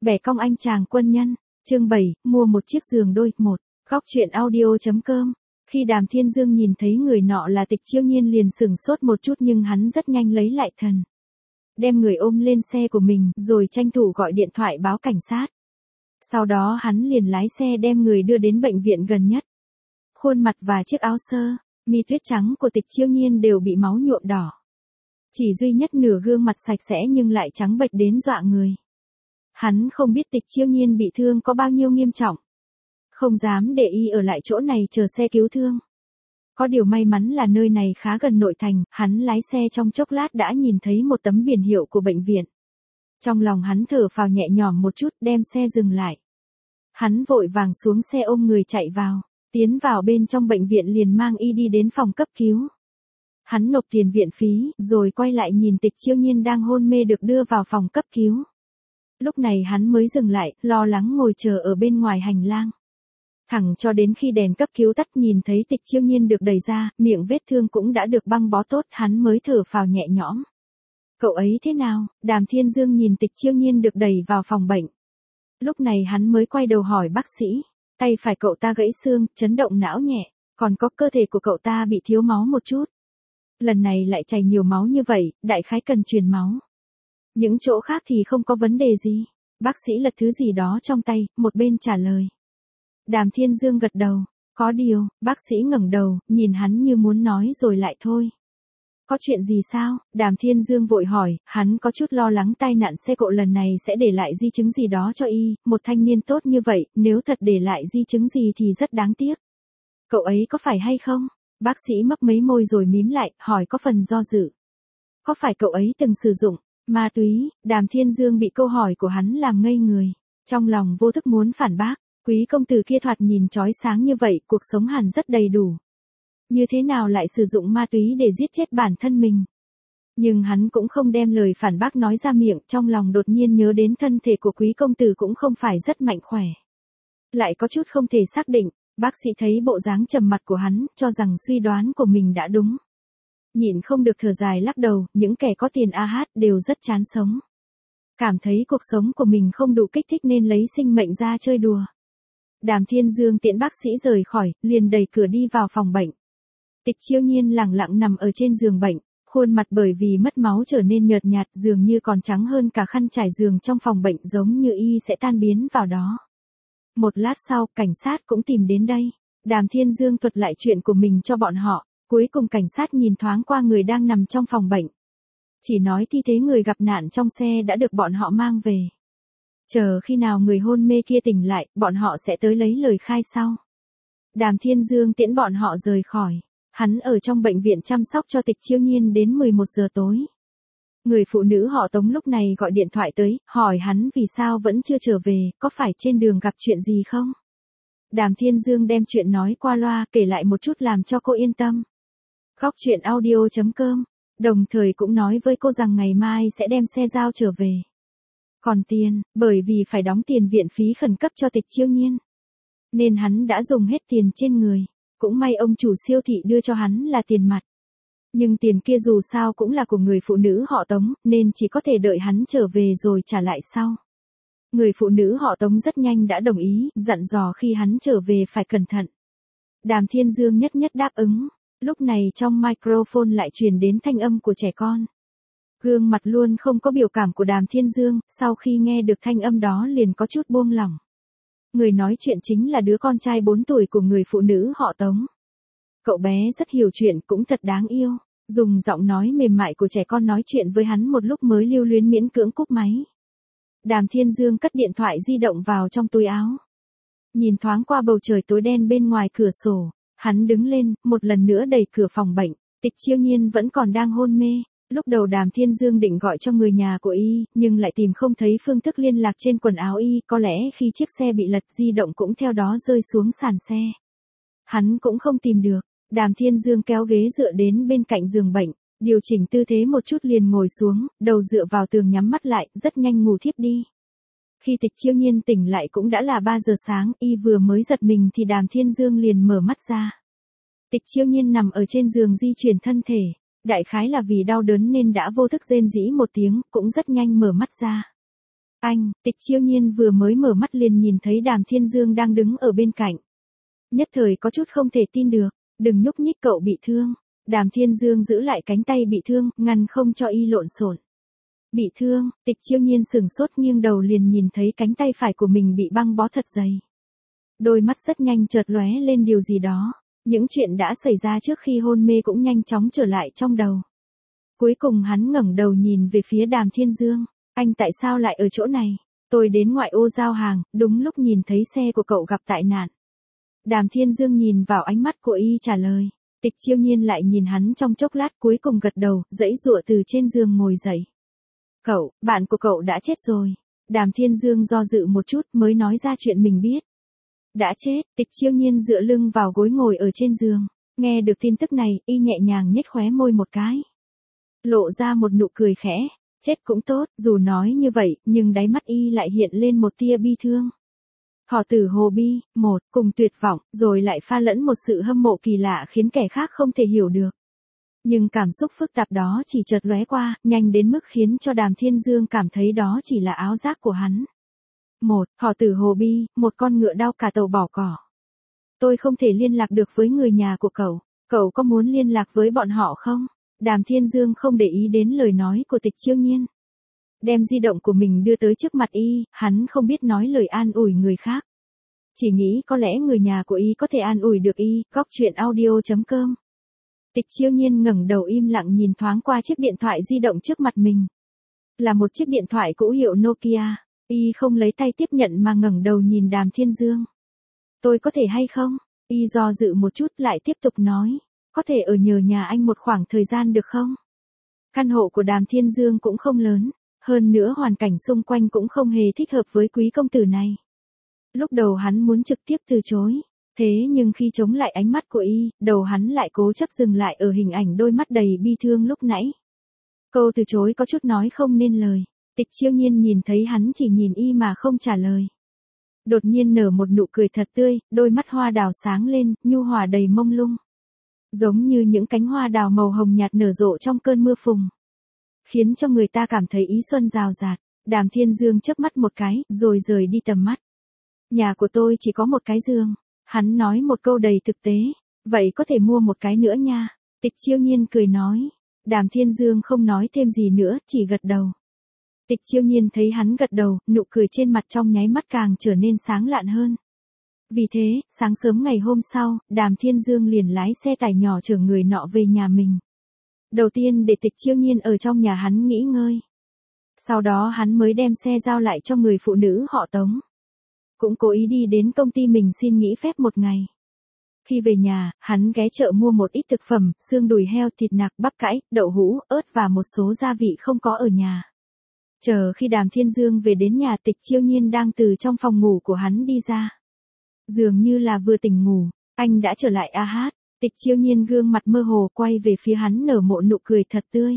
Bẻ cong anh chàng quân nhân, chương 7, mua một chiếc giường đôi, 1, góc truyện audio.com. Khi Đàm Thiên Dương nhìn thấy người nọ là Tịch Chiêu Nhiên liền sửng sốt một chút nhưng hắn rất nhanh lấy lại thần. Đem người ôm lên xe của mình rồi tranh thủ gọi điện thoại báo cảnh sát. Sau đó hắn liền lái xe đem người đưa đến bệnh viện gần nhất. Khuôn mặt và chiếc áo sơ, mi tuyết trắng của Tịch Chiêu Nhiên đều bị máu nhuộm đỏ. Chỉ duy nhất nửa gương mặt sạch sẽ nhưng lại trắng bệch đến dọa người. Hắn không biết Tịch Chiêu Nhiên bị thương có bao nhiêu nghiêm trọng. Không dám để y ở lại chỗ này chờ xe cứu thương. Có điều may mắn là nơi này khá gần nội thành, hắn lái xe trong chốc lát đã nhìn thấy một tấm biển hiệu của bệnh viện. Trong lòng hắn thở phào nhẹ nhõm một chút đem xe dừng lại. Hắn vội vàng xuống xe ôm người chạy vào, tiến vào bên trong bệnh viện liền mang y đi đến phòng cấp cứu. Hắn nộp tiền viện phí, rồi quay lại nhìn Tịch Chiêu Nhiên đang hôn mê được đưa vào phòng cấp cứu. Lúc này hắn mới dừng lại, lo lắng ngồi chờ ở bên ngoài hành lang. Thẳng cho đến khi đèn cấp cứu tắt nhìn thấy Tịch Chiêu Nhiên được đẩy ra, miệng vết thương cũng đã được băng bó tốt, hắn mới thở phào nhẹ nhõm. Cậu ấy thế nào? Đàm Thiên Dương nhìn Tịch Chiêu Nhiên được đẩy vào phòng bệnh. Lúc này hắn mới quay đầu hỏi bác sĩ, tay phải cậu ta gãy xương, chấn động não nhẹ, còn có cơ thể của cậu ta bị thiếu máu một chút. Lần này lại chảy nhiều máu như vậy, đại khái cần truyền máu. Những chỗ khác thì không có vấn đề gì. Bác sĩ lật thứ gì đó trong tay, một bên trả lời. Đàm Thiên Dương gật đầu, có điều, bác sĩ ngẩng đầu, nhìn hắn như muốn nói rồi lại thôi. Có chuyện gì sao? Đàm Thiên Dương vội hỏi, hắn có chút lo lắng tai nạn xe cộ lần này sẽ để lại di chứng gì đó cho y, một thanh niên tốt như vậy, nếu thật để lại di chứng gì thì rất đáng tiếc. Cậu ấy có phải hay không? Bác sĩ mấp mấy môi rồi mím lại, hỏi có phần do dự. Có phải cậu ấy từng sử dụng ma túy? Đàm Thiên Dương bị câu hỏi của hắn làm ngây người. Trong lòng vô thức muốn phản bác, quý công tử kia thoạt nhìn chói sáng như vậy, cuộc sống hẳn rất đầy đủ. Như thế nào lại sử dụng ma túy để giết chết bản thân mình? Nhưng hắn cũng không đem lời phản bác nói ra miệng, trong lòng đột nhiên nhớ đến thân thể của quý công tử cũng không phải rất mạnh khỏe. Lại có chút không thể xác định, bác sĩ thấy bộ dáng trầm mặc của hắn, cho rằng suy đoán của mình đã đúng. Nhịn không được thở dài lắc đầu, những kẻ có tiền AH đều rất chán sống. Cảm thấy cuộc sống của mình không đủ kích thích nên lấy sinh mệnh ra chơi đùa. Đàm Thiên Dương tiễn bác sĩ rời khỏi, liền đẩy cửa đi vào phòng bệnh. Tịch Chiêu Nhiên lẳng lặng nằm ở trên giường bệnh, khuôn mặt bởi vì mất máu trở nên nhợt nhạt, dường như còn trắng hơn cả khăn trải giường trong phòng bệnh, giống như y sẽ tan biến vào đó. Một lát sau, cảnh sát cũng tìm đến đây. Đàm Thiên Dương thuật lại chuyện của mình cho bọn họ, cuối cùng cảnh sát nhìn thoáng qua người đang nằm trong phòng bệnh. Chỉ nói thi thể người gặp nạn trong xe đã được bọn họ mang về. Chờ khi nào người hôn mê kia tỉnh lại, bọn họ sẽ tới lấy lời khai sau. Đàm Thiên Dương tiễn bọn họ rời khỏi. Hắn ở trong bệnh viện chăm sóc cho Tịch Chiêu Nhiên đến 11 giờ tối. Người phụ nữ họ Tống lúc này gọi điện thoại tới, hỏi hắn vì sao vẫn chưa trở về, có phải trên đường gặp chuyện gì không? Đàm Thiên Dương đem chuyện nói qua loa, kể lại một chút làm cho cô yên tâm. Góc truyện audio.com, đồng thời cũng nói với cô rằng ngày mai sẽ đem xe giao trở về. Còn tiền, bởi vì phải đóng tiền viện phí khẩn cấp cho Tịch Chiêu Nhiên, nên hắn đã dùng hết tiền trên người. Cũng may ông chủ siêu thị đưa cho hắn là tiền mặt. Nhưng tiền kia dù sao cũng là của người phụ nữ họ Tống, nên chỉ có thể đợi hắn trở về rồi trả lại sau. Người phụ nữ họ Tống rất nhanh đã đồng ý, dặn dò khi hắn trở về phải cẩn thận. Đàm Thiên Dương nhất nhất đáp ứng. Lúc này trong microphone lại truyền đến thanh âm của trẻ con. Gương mặt luôn không có biểu cảm của Đàm Thiên Dương, sau khi nghe được thanh âm đó liền có chút buông lỏng. Người nói chuyện chính là đứa con trai 4 tuổi của người phụ nữ họ Tống. Cậu bé rất hiểu chuyện, cũng thật đáng yêu. Dùng giọng nói mềm mại của trẻ con nói chuyện với hắn một lúc mới lưu luyến miễn cưỡng cúp máy. Đàm Thiên Dương cất điện thoại di động vào trong túi áo. Nhìn thoáng qua bầu trời tối đen bên ngoài cửa sổ, hắn đứng lên, một lần nữa đẩy cửa phòng bệnh. Tịch Chiêu Nhiên vẫn còn đang hôn mê. Lúc đầu Đàm Thiên Dương định gọi cho người nhà của y, nhưng lại tìm không thấy phương thức liên lạc trên quần áo y, có lẽ khi chiếc xe bị lật di động cũng theo đó rơi xuống sàn xe. Hắn cũng không tìm được. Đàm Thiên Dương kéo ghế dựa đến bên cạnh giường bệnh, điều chỉnh tư thế một chút liền ngồi xuống, đầu dựa vào tường nhắm mắt lại, rất nhanh ngủ thiếp đi. Khi Tịch Chiêu Nhiên tỉnh lại cũng đã là 3 giờ sáng, y vừa mới giật mình thì Đàm Thiên Dương liền mở mắt ra. Tịch Chiêu Nhiên nằm ở trên giường di chuyển thân thể. Đại khái là vì đau đớn nên đã vô thức rên rỉ một tiếng, cũng rất nhanh mở mắt ra. Anh, Tịch Chiêu Nhiên vừa mới mở mắt liền nhìn thấy Đàm Thiên Dương đang đứng ở bên cạnh. Nhất thời có chút không thể tin được, đừng nhúc nhích cậu bị thương. Đàm Thiên Dương giữ lại cánh tay bị thương, ngăn không cho y lộn xộn. Bị thương, Tịch Chiêu Nhiên sừng sốt nghiêng đầu liền nhìn thấy cánh tay phải của mình bị băng bó thật dày. Đôi mắt rất nhanh chợt lóe lên điều gì đó, những chuyện đã xảy ra trước khi hôn mê cũng nhanh chóng trở lại trong đầu. Cuối cùng hắn ngẩng đầu nhìn về phía Đàm Thiên Dương, anh tại sao lại ở chỗ này? Tôi đến ngoại ô giao hàng, đúng lúc nhìn thấy xe của cậu gặp tai nạn. Đàm Thiên Dương nhìn vào ánh mắt của y trả lời. Tịch Chiêu Nhiên lại nhìn hắn trong chốc lát cuối cùng gật đầu, giãy giụa từ trên giường ngồi dậy. Cậu, bạn của cậu đã chết rồi. Đàm Thiên Dương do dự một chút mới nói ra chuyện mình biết. Đã chết, Tịch Chiêu Nhiên dựa lưng vào gối ngồi ở trên giường. Nghe được tin tức này, y nhẹ nhàng nhếch khóe môi một cái. Lộ ra một nụ cười khẽ. Chết cũng tốt, dù nói như vậy, nhưng đáy mắt y lại hiện lên một tia bi thương. Thỏ tử hồ bi, một, cùng tuyệt vọng, rồi lại pha lẫn một sự hâm mộ kỳ lạ khiến kẻ khác không thể hiểu được. Nhưng cảm xúc phức tạp đó chỉ chợt lóe qua, nhanh đến mức khiến cho Đàm Thiên Dương cảm thấy đó chỉ là ảo giác của hắn. Một, thỏ tử hồ bi, một con ngựa đau cả tàu bỏ cỏ. Tôi không thể liên lạc được với người nhà của cậu có muốn liên lạc với bọn họ không? Đàm Thiên Dương không để ý đến lời nói của Tịch Chiêu Nhiên. Đem di động của mình đưa tới trước mặt y, hắn không biết nói lời an ủi người khác. Chỉ nghĩ có lẽ người nhà của y có thể an ủi được y, góc chuyện audio.com. Tịch Chiêu Nhiên ngẩng đầu im lặng nhìn thoáng qua chiếc điện thoại di động trước mặt mình. Là một chiếc điện thoại cũ hiệu Nokia, y không lấy tay tiếp nhận mà ngẩng đầu nhìn Đàm Thiên Dương. Tôi có thể hay không? Y do dự một chút lại tiếp tục nói. Có thể ở nhờ nhà anh một khoảng thời gian được không? Căn hộ của Đàm Thiên Dương cũng không lớn, hơn nữa hoàn cảnh xung quanh cũng không hề thích hợp với quý công tử này. Lúc đầu hắn muốn trực tiếp từ chối, thế nhưng khi chống lại ánh mắt của y, đầu hắn lại cố chấp dừng lại ở hình ảnh đôi mắt đầy bi thương lúc nãy. Câu từ chối có chút nói không nên lời, Tịch Chiêu Nhiên nhìn thấy hắn chỉ nhìn y mà không trả lời. Đột nhiên nở một nụ cười thật tươi, đôi mắt hoa đào sáng lên, nhu hòa đầy mông lung. Giống như những cánh hoa đào màu hồng nhạt nở rộ trong cơn mưa phùn. Khiến cho người ta cảm thấy ý xuân rào rạt. Đàm Thiên Dương chớp mắt một cái, rồi rời đi tầm mắt. Nhà của tôi chỉ có một cái giường. Hắn nói một câu đầy thực tế. Vậy có thể mua một cái nữa nha. Tịch Chiêu Nhiên cười nói. Đàm Thiên Dương không nói thêm gì nữa, chỉ gật đầu. Tịch Chiêu Nhiên thấy hắn gật đầu, nụ cười trên mặt trong nháy mắt càng trở nên sáng lạn hơn. Vì thế, sáng sớm ngày hôm sau, Đàm Thiên Dương liền lái xe tải nhỏ chở người nọ về nhà mình. Đầu tiên để Tịch Chiêu Nhiên ở trong nhà hắn nghỉ ngơi. Sau đó hắn mới đem xe giao lại cho người phụ nữ họ Tống. Cũng cố ý đi đến công ty mình xin nghỉ phép một ngày. Khi về nhà, hắn ghé chợ mua một ít thực phẩm, xương đùi heo, thịt nạc, bắp cải, đậu hũ, ớt và một số gia vị không có ở nhà. Chờ khi Đàm Thiên Dương về đến nhà, Tịch Chiêu Nhiên đang từ trong phòng ngủ của hắn đi ra. Dường như là vừa tỉnh ngủ, anh đã trở lại a hát. Tịch Chiêu Nhiên gương mặt mơ hồ quay về phía hắn nở một nụ cười thật tươi.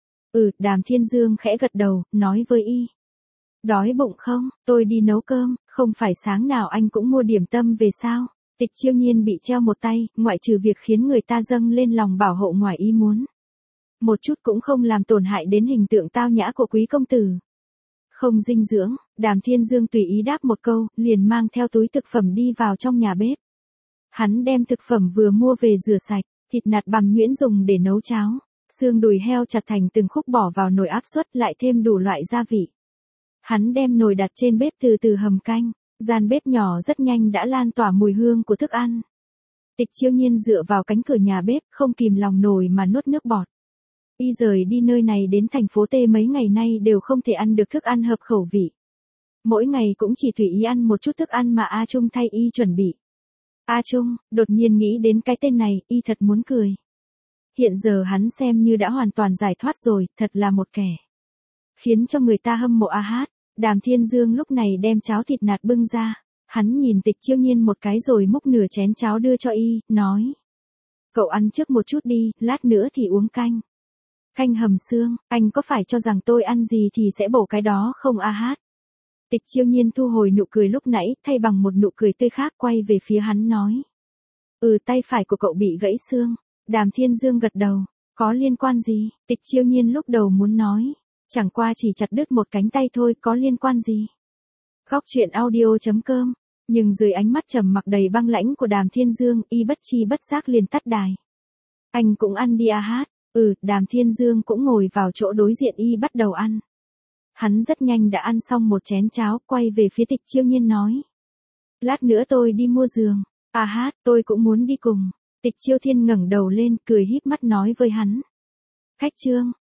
Đàm Thiên Dương khẽ gật đầu, nói với y. Đói bụng không, tôi đi nấu cơm, không phải sáng nào anh cũng mua điểm tâm về sao? Tịch Chiêu Nhiên bị treo một tay, ngoại trừ việc khiến người ta dâng lên lòng bảo hộ ngoài ý muốn. Một chút cũng không làm tổn hại đến hình tượng tao nhã của quý công tử. Không dinh dưỡng, Đàm Thiên Dương tùy ý đáp một câu, liền mang theo túi thực phẩm đi vào trong nhà bếp. Hắn đem thực phẩm vừa mua về rửa sạch, thịt nạc bằm nhuyễn dùng để nấu cháo, xương đùi heo chặt thành từng khúc bỏ vào nồi áp suất lại thêm đủ loại gia vị. Hắn đem nồi đặt trên bếp từ từ hầm canh, gian bếp nhỏ rất nhanh đã lan tỏa mùi hương của thức ăn. Tịch Chiêu Nhiên dựa vào cánh cửa nhà bếp không kìm lòng nổi mà nuốt nước bọt. Y rời đi nơi này đến thành phố T mấy ngày nay đều không thể ăn được thức ăn hợp khẩu vị. Mỗi ngày cũng chỉ tùy ý ăn một chút thức ăn mà A Trung thay y chuẩn bị. A Trung, đột nhiên nghĩ đến cái tên này, y thật muốn cười. Hiện giờ hắn xem như đã hoàn toàn giải thoát rồi, thật là một kẻ. Khiến cho người ta hâm mộ a hát. Đàm Thiên Dương lúc này đem cháo thịt nạc bưng ra. Hắn nhìn Tịch Chiêu Nhiên một cái rồi múc nửa chén cháo đưa cho y, nói. Cậu ăn trước một chút đi, lát nữa thì uống canh. Canh hầm xương, anh có phải cho rằng tôi ăn gì thì sẽ bổ cái đó không a hát? Tịch Chiêu Nhiên thu hồi nụ cười lúc nãy, thay bằng một nụ cười tươi khác quay về phía hắn nói. Tay phải của cậu bị gãy xương. Đàm Thiên Dương gật đầu. Có liên quan gì? Tịch Chiêu Nhiên lúc đầu muốn nói. Chẳng qua chỉ chặt đứt một cánh tay thôi, có liên quan gì. Khóc chuyện audio.com. Nhưng dưới ánh mắt trầm mặc đầy băng lãnh của Đàm Thiên Dương, y bất chi bất giác liền tắt đài. Anh cũng ăn đi à hát. Đàm Thiên Dương cũng ngồi vào chỗ đối diện y bắt đầu ăn. Hắn rất nhanh đã ăn xong một chén cháo, quay về phía Tịch Chiêu Nhiên nói. Lát nữa tôi đi mua giường. À hát, tôi cũng muốn đi cùng. Tịch Chiêu Thiên ngẩng đầu lên, cười híp mắt nói với hắn. Khách Trương,